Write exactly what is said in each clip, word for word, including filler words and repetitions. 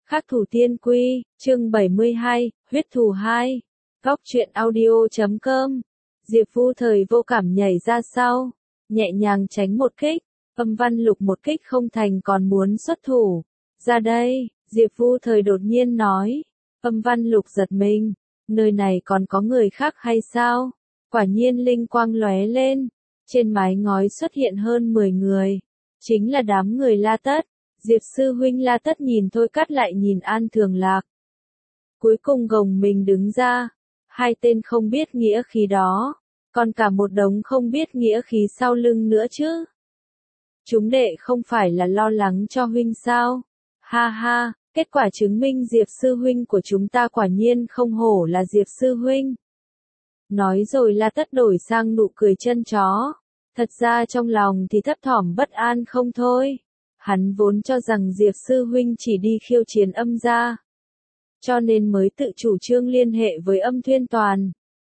Khắc thủ tiên quy, chương bảy mươi hai, huyết thù hai. Góc truyện audio chấm com. Diệp Vu Thời vô cảm nhảy ra sau, nhẹ nhàng tránh một kích, Âm Văn Lục một kích không thành còn muốn xuất thủ. Ra đây, Diệp Vu Thời đột nhiên nói. Âm Văn Lục giật mình, nơi này còn có người khác hay sao? Quả nhiên linh quang lóe lên, trên mái ngói xuất hiện hơn mười người, chính là đám người La Tất. Diệp sư huynh La Tất nhìn Thôi Cát lại nhìn An Thường Lạc. Cuối cùng gồng mình đứng ra, hai tên không biết nghĩa khí đó, còn cả một đống không biết nghĩa khí sau lưng nữa chứ. Chúng đệ không phải là lo lắng cho huynh sao? Ha ha, kết quả chứng minh Diệp sư huynh của chúng ta quả nhiên không hổ là Diệp sư huynh. Nói rồi La Tất đổi sang nụ cười chân chó, thật ra trong lòng thì thấp thỏm bất an không thôi. Hắn vốn cho rằng Diệp sư huynh chỉ đi khiêu chiến Âm gia, cho nên mới tự chủ trương liên hệ với Âm Thuyên Toàn.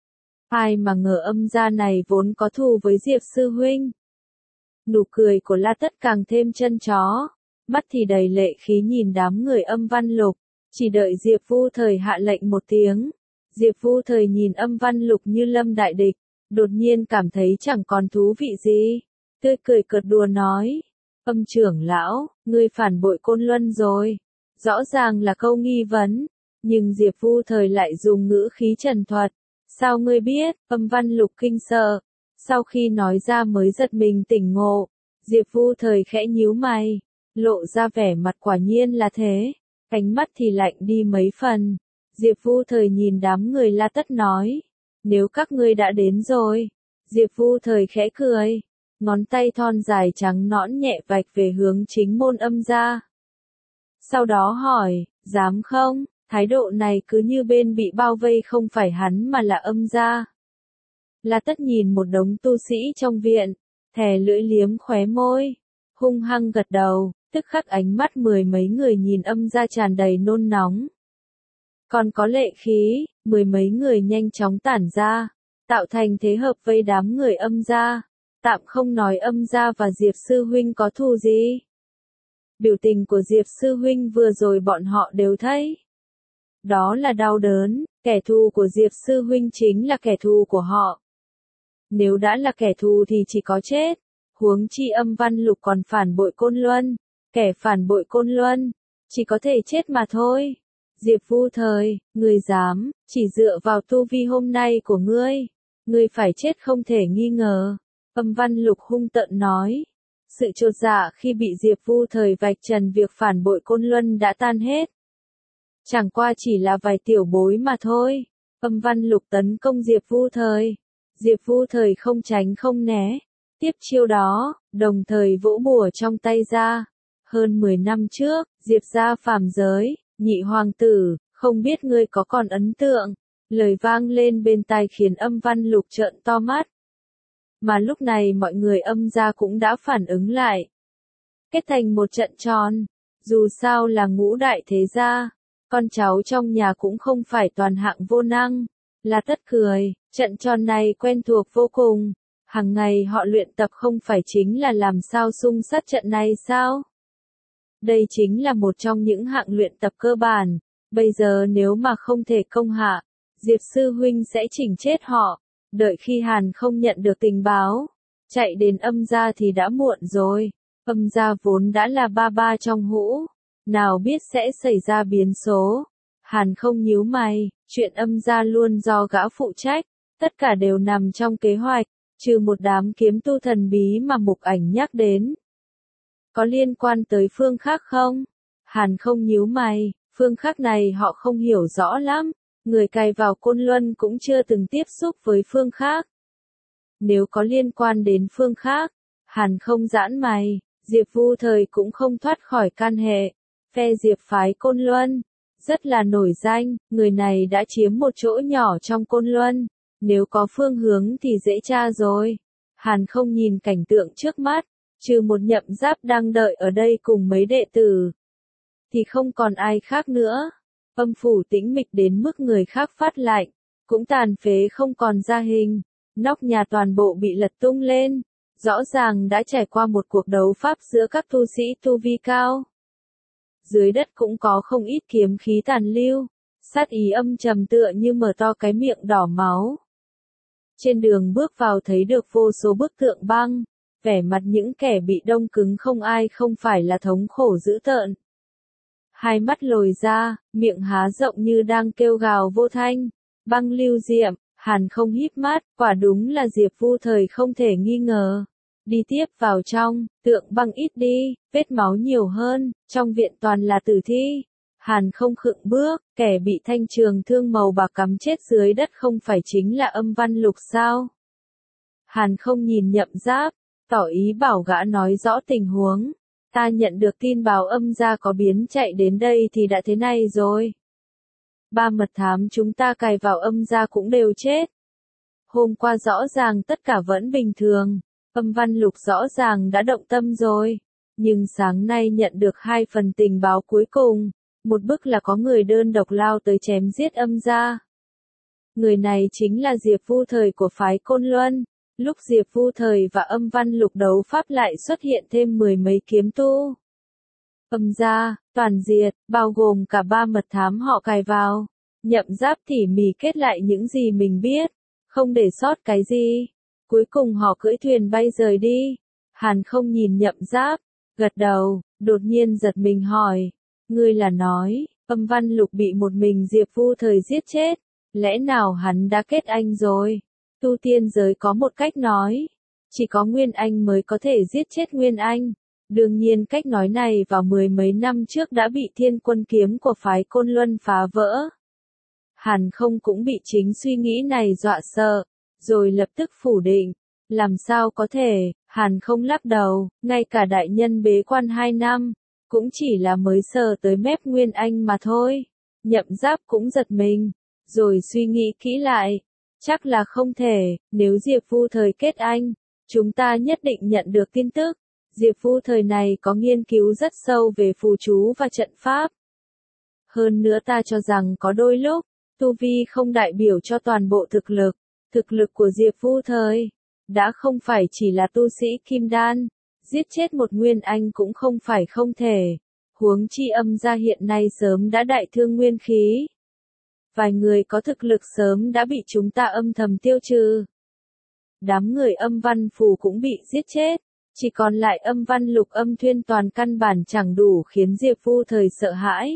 Ai mà ngờ Âm gia này vốn có thù với Diệp sư huynh. Nụ cười của La Tất càng thêm chân chó, mắt thì đầy lệ khí nhìn đám người Âm Văn Lục, chỉ đợi Diệp Vu Thời hạ lệnh một tiếng. Diệp Vu Thời nhìn Âm Văn Lục như lâm đại địch, đột nhiên cảm thấy chẳng còn thú vị gì, tươi cười cợt đùa nói. Âm trưởng lão, ngươi phản bội Côn Luân rồi. Rõ ràng là câu nghi vấn, nhưng Diệp Vu Thời lại dùng ngữ khí trần thuật. Sao ngươi biết? Âm Văn Lục kinh sợ. Sau khi nói ra mới giật mình tỉnh ngộ. Diệp Vu Thời khẽ nhíu mày, lộ ra vẻ mặt quả nhiên là thế. Ánh mắt thì lạnh đi mấy phần. Diệp Vu Thời nhìn đám người La Tất nói. Nếu các ngươi đã đến rồi. Diệp Vu Thời khẽ cười. Ngón tay thon dài trắng nõn nhẹ vạch về hướng chính môn Âm gia. Sau đó hỏi, dám không? Thái độ này cứ như bên bị bao vây không phải hắn mà là Âm gia. La Tất nhìn một đống tu sĩ trong viện, thè lưỡi liếm khóe môi, hung hăng gật đầu, tức khắc ánh mắt mười mấy người nhìn Âm gia tràn đầy nôn nóng. Còn có lệ khí, mười mấy người nhanh chóng tản ra, tạo thành thế hợp vây đám người Âm gia. Tạm không nói Âm gia và Diệp sư huynh có thù gì. Biểu tình của Diệp sư huynh vừa rồi bọn họ đều thấy. Đó là đau đớn, kẻ thù của Diệp sư huynh chính là kẻ thù của họ. Nếu đã là kẻ thù thì chỉ có chết, huống chi Âm Văn Lục còn phản bội Côn Luân, kẻ phản bội Côn Luân, chỉ có thể chết mà thôi. Diệp Vu Thời, ngươi dám, chỉ dựa vào tu vi hôm nay của ngươi, ngươi phải chết không thể nghi ngờ. Âm Văn Lục hung tợn nói. Sự chột dạ khi bị Diệp Vu Thời vạch trần việc phản bội Côn Luân đã tan hết. Chẳng qua chỉ là vài tiểu bối mà thôi. Âm Văn Lục tấn công Diệp Vu Thời. Diệp Vu Thời không tránh không né. Tiếp chiêu đó, đồng thời vỗ bùa trong tay ra. Hơn mười năm trước, Diệp gia phàm giới, nhị hoàng tử, không biết ngươi có còn ấn tượng. Lời vang lên bên tai khiến Âm Văn Lục trợn to mắt. Mà lúc này mọi người Âm gia cũng đã phản ứng lại. Kết thành một trận tròn. Dù sao là ngũ đại thế gia, con cháu trong nhà cũng không phải toàn hạng vô năng. La Tất cười, trận tròn này quen thuộc vô cùng. Hàng ngày họ luyện tập không phải chính là làm sao xung sát trận này sao? Đây chính là một trong những hạng luyện tập cơ bản. Bây giờ nếu mà không thể công hạ, Diệp sư huynh sẽ chỉnh chết họ. Đợi khi Hàn không nhận được tình báo, chạy đến Âm gia thì đã muộn rồi. Âm gia vốn đã là ba ba trong hũ, nào biết sẽ xảy ra biến số. Hàn không nhíu mày, chuyện Âm gia luôn do gã phụ trách, tất cả đều nằm trong kế hoạch, trừ một đám kiếm tu thần bí mà Mục Ảnh nhắc đến. Có liên quan tới phương khác không? Hàn không nhíu mày, phương khác này họ không hiểu rõ lắm. Người cài vào Côn Luân cũng chưa từng tiếp xúc với phương khác. Nếu có liên quan đến phương khác, Hàn không giãn mày, Diệp Vu Thời cũng không thoát khỏi can hệ. Phe Diệp phái Côn Luân, rất là nổi danh, người này đã chiếm một chỗ nhỏ trong Côn Luân. Nếu có phương hướng thì dễ tra rồi. Hàn không nhìn cảnh tượng trước mắt, trừ một Nhậm Giáp đang đợi ở đây cùng mấy đệ tử, thì không còn ai khác nữa. Âm phủ tĩnh mịch đến mức người khác phát lạnh, cũng tàn phế không còn ra hình, nóc nhà toàn bộ bị lật tung lên, rõ ràng đã trải qua một cuộc đấu pháp giữa các tu sĩ tu vi cao. dưới đất cũng có không ít kiếm khí tàn lưu, sát ý âm trầm tựa như mở to cái miệng đỏ máu. Trên đường bước vào thấy được vô số bức tượng băng, vẻ mặt những kẻ bị đông cứng không ai không phải là thống khổ dữ tợn. Hai mắt lồi ra, miệng há rộng như đang kêu gào vô thanh, băng lưu diệm, Hàn không híp mắt, quả đúng là Diệp Vu Thời không thể nghi ngờ. Đi tiếp vào trong, tượng băng ít đi, vết máu nhiều hơn, trong viện toàn là tử thi. Hàn không khựng bước, kẻ bị thanh trường thương màu bạc cắm chết dưới đất không phải chính là Âm Văn Lục sao? Hàn không nhìn Nhậm Giáp, tỏ ý bảo gã nói rõ tình huống. Ta nhận được tin báo Âm gia có biến chạy đến đây thì đã thế này rồi. Ba mật thám chúng ta cài vào Âm gia cũng đều chết. Hôm qua rõ ràng tất cả vẫn bình thường, Âm Văn Lục rõ ràng đã động tâm rồi. Nhưng sáng nay nhận được hai phần tình báo cuối cùng. Một bức là có người đơn độc lao tới chém giết Âm gia. Người này chính là Diệp Vu Thời của phái Côn Luân. Lúc Diệp Vu Thời và Âm Văn Lục đấu pháp lại xuất hiện thêm mười mấy kiếm tu. Âm gia, toàn diệt, bao gồm cả ba mật thám họ cài vào. Nhậm Giáp tỉ mỉ kết lại những gì mình biết, không để sót cái gì. Cuối cùng họ cưỡi thuyền bay rời đi. Hàn không nhìn Nhậm Giáp, gật đầu, đột nhiên giật mình hỏi. Ngươi là nói, Âm Văn Lục bị một mình Diệp Vu Thời giết chết, lẽ nào hắn đã kết anh rồi? Tu tiên giới có một cách nói, chỉ có Nguyên Anh mới có thể giết chết Nguyên Anh. Đương nhiên cách nói này vào mười mấy năm trước đã bị Thiên Quân Kiếm của phái Côn Luân phá vỡ. Hàn không cũng bị chính suy nghĩ này dọa sợ, rồi lập tức phủ định. Làm sao có thể, Hàn không lắc đầu, ngay cả đại nhân bế quan hai năm. Cũng chỉ là mới sờ tới mép Nguyên Anh mà thôi. Nhậm Giáp cũng giật mình, rồi suy nghĩ kỹ lại. Chắc là không thể, nếu Diệp Vu Thời kết anh, chúng ta nhất định nhận được tin tức. Diệp Vu Thời này có nghiên cứu rất sâu về phù chú và trận pháp. Hơn nữa ta cho rằng có đôi lúc, tu vi không đại biểu cho toàn bộ thực lực. Thực lực của Diệp Vu Thời đã không phải chỉ là tu sĩ kim đan. Giết chết một Nguyên Anh cũng không phải không thể. Huống chi Âm gia hiện nay sớm đã đại thương nguyên khí. Vài người có thực lực sớm đã bị chúng ta âm thầm tiêu trừ. Đám người Âm Văn Phù cũng bị giết chết. Chỉ còn lại Âm Văn Lục Âm Thuyên toàn căn bản chẳng đủ khiến Diệp Vu Thời sợ hãi.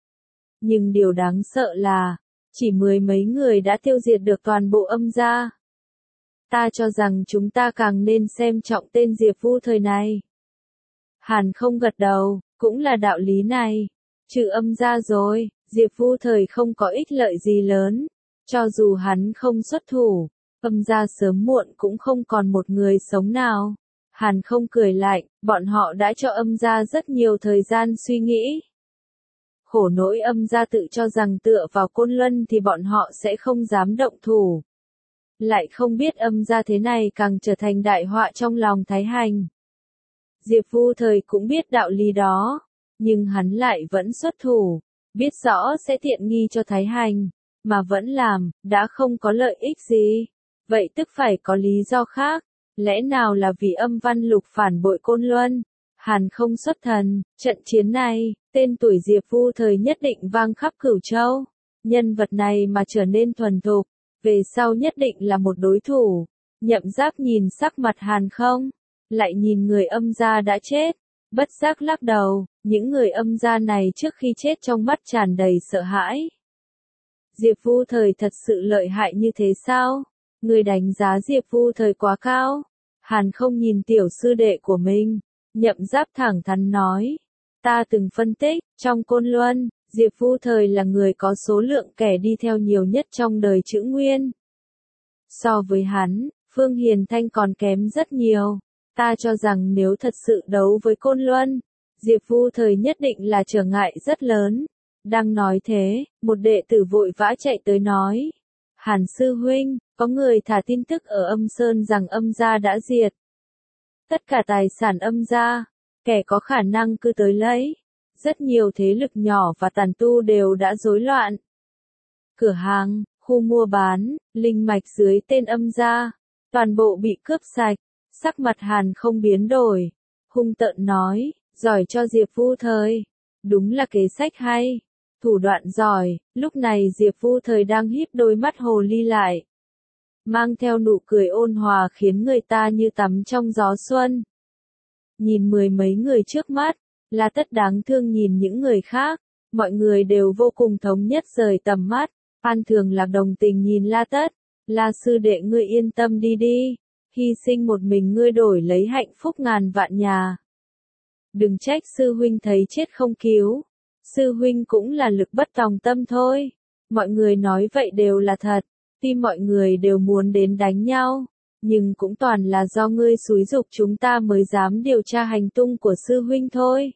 Nhưng điều đáng sợ là, chỉ mười mấy người đã tiêu diệt được toàn bộ Âm gia. Ta cho rằng chúng ta càng nên xem trọng tên Diệp Vu Thời này. Hàn không gật đầu, cũng là đạo lý này. Trừ Âm gia rồi, Diệp Vu Thời không có ích lợi gì lớn. Cho dù hắn không xuất thủ, Âm gia sớm muộn cũng không còn một người sống nào. Hàn không cười lạnh, bọn họ đã cho Âm gia rất nhiều thời gian suy nghĩ. Khổ nỗi Âm gia tự cho rằng tựa vào Côn Luân thì bọn họ sẽ không dám động thủ. Lại không biết Âm gia thế này càng trở thành đại họa trong lòng Thái Hành. Diệp Vu Thời cũng biết đạo lý đó, nhưng hắn lại vẫn xuất thủ, biết rõ sẽ tiện nghi cho Thái Hành, mà vẫn làm, đã không có lợi ích gì. Vậy tức phải có lý do khác, lẽ nào là vì Âm Văn Lục phản bội Côn Luân? Hàn không xuất thần, trận chiến này, tên tuổi Diệp Vu Thời nhất định vang khắp Cửu Châu. Nhân vật này mà trở nên thuần thục, về sau nhất định là một đối thủ. Nhậm Giáp nhìn sắc mặt Hàn không, lại nhìn người Âm gia đã chết, bất giác lắc đầu, những người Âm gia này trước khi chết trong mắt tràn đầy sợ hãi. Diệp Vu Thời thật sự lợi hại như thế sao? Người đánh giá Diệp Vu Thời quá cao. Hàn không nhìn tiểu sư đệ của mình, Nhậm Giáp thẳng thắn nói, ta từng phân tích, trong Côn Luân, Diệp Vu Thời là người có số lượng kẻ đi theo nhiều nhất trong đời Chữ Nguyên. So với hắn, Phương Hiền Thanh còn kém rất nhiều. Ta cho rằng nếu thật sự đấu với Côn Luân, Diệp Vu Thời nhất định là trở ngại rất lớn. Đang nói thế, một đệ tử vội vã chạy tới nói. Hàn sư huynh, có người thả tin tức ở Âm Sơn rằng Âm gia đã diệt. Tất cả tài sản Âm gia, kẻ có khả năng cứ tới lấy. Rất nhiều thế lực nhỏ và tàn tu đều đã rối loạn. Cửa hàng, khu mua bán, linh mạch dưới tên Âm gia, toàn bộ bị cướp sạch. Sắc mặt Hàn không biến đổi, hung tợn nói, giỏi cho Diệp Vu Thời. Đúng là kế sách hay, thủ đoạn giỏi, lúc này Diệp Vu Thời đang híp đôi mắt hồ ly lại. Mang theo nụ cười ôn hòa khiến người ta như tắm trong gió xuân. Nhìn mười mấy người trước mắt, La Tất đáng thương nhìn những người khác, mọi người đều vô cùng thống nhất rời tầm mắt. An Thường Lạc đồng tình nhìn La Tất, La sư đệ ngươi yên tâm đi đi, hy sinh một mình ngươi đổi lấy hạnh phúc ngàn vạn nhà. Đừng trách sư huynh thấy chết không cứu, sư huynh cũng là lực bất tòng tâm thôi. Mọi người nói vậy đều là thật, tuy mọi người đều muốn đến đánh nhau, nhưng cũng toàn là do ngươi xúi giục chúng ta mới dám điều tra hành tung của sư huynh thôi.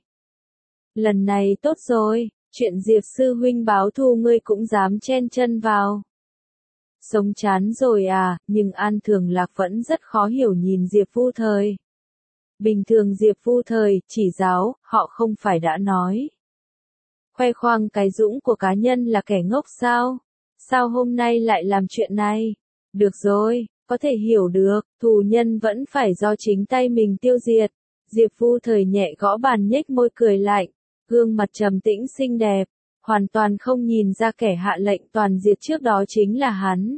Lần này tốt rồi, chuyện Diệp sư huynh báo thù ngươi cũng dám chen chân vào. Sống chán rồi à, nhưng An Thường Lạc vẫn rất khó hiểu nhìn Diệp Vu Thời. Bình thường Diệp Vu Thời, chỉ giáo, họ không phải đã nói. Khoe khoang cái dũng của cá nhân là kẻ ngốc sao? Sao hôm nay lại làm chuyện này? Được rồi, có thể hiểu được, thù nhân vẫn phải do chính tay mình tiêu diệt. Diệp Vu Thời nhẹ gõ bàn nhếch môi cười lạnh, gương mặt trầm tĩnh xinh đẹp, hoàn toàn không nhìn ra kẻ hạ lệnh toàn diệt trước đó chính là hắn.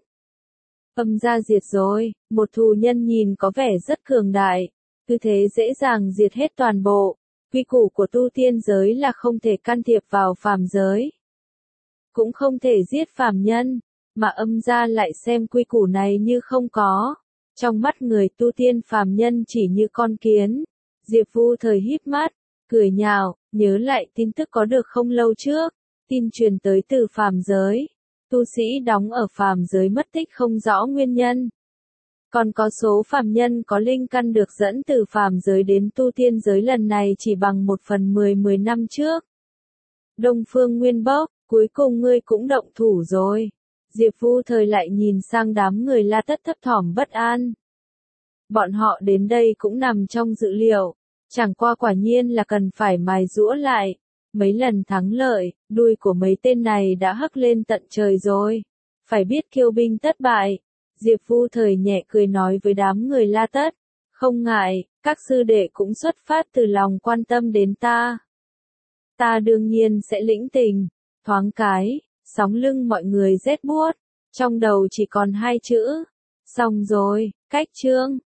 Âm gia diệt rồi, một thù nhân nhìn có vẻ rất cường đại, cứ thế dễ dàng diệt hết toàn bộ. Quy củ của tu tiên giới là không thể can thiệp vào phàm giới, cũng không thể giết phàm nhân, mà âm gia lại xem quy củ này như không có. Trong mắt người tu tiên phàm nhân chỉ như con kiến. Diệp Vu Thời híp mắt, cười nhạo, nhớ lại tin tức có được không lâu trước, tin truyền tới từ phàm giới. Tu sĩ đóng ở phàm giới mất tích không rõ nguyên nhân. Còn có số phàm nhân có linh căn được dẫn từ phàm giới đến tu tiên giới lần này chỉ bằng một phần mười mười năm trước. Đông Phương Nguyên Bốc, cuối cùng ngươi cũng động thủ rồi. Diệp Vu Thời lại nhìn sang đám người La Tất thấp thỏm bất an. Bọn họ đến đây cũng nằm trong dự liệu, chẳng qua quả nhiên là cần phải mài giũa lại. Mấy lần thắng lợi, đuôi của mấy tên này đã hất lên tận trời rồi. Phải biết kiêu binh tất bại. Diệp Vu Thời nhẹ cười nói với đám người La Tất. Không ngại, các sư đệ cũng xuất phát từ lòng quan tâm đến ta. Ta đương nhiên sẽ lĩnh tình. Thoáng cái, sóng lưng mọi người rét buốt. Trong đầu chỉ còn hai chữ. Xong rồi, cách chương.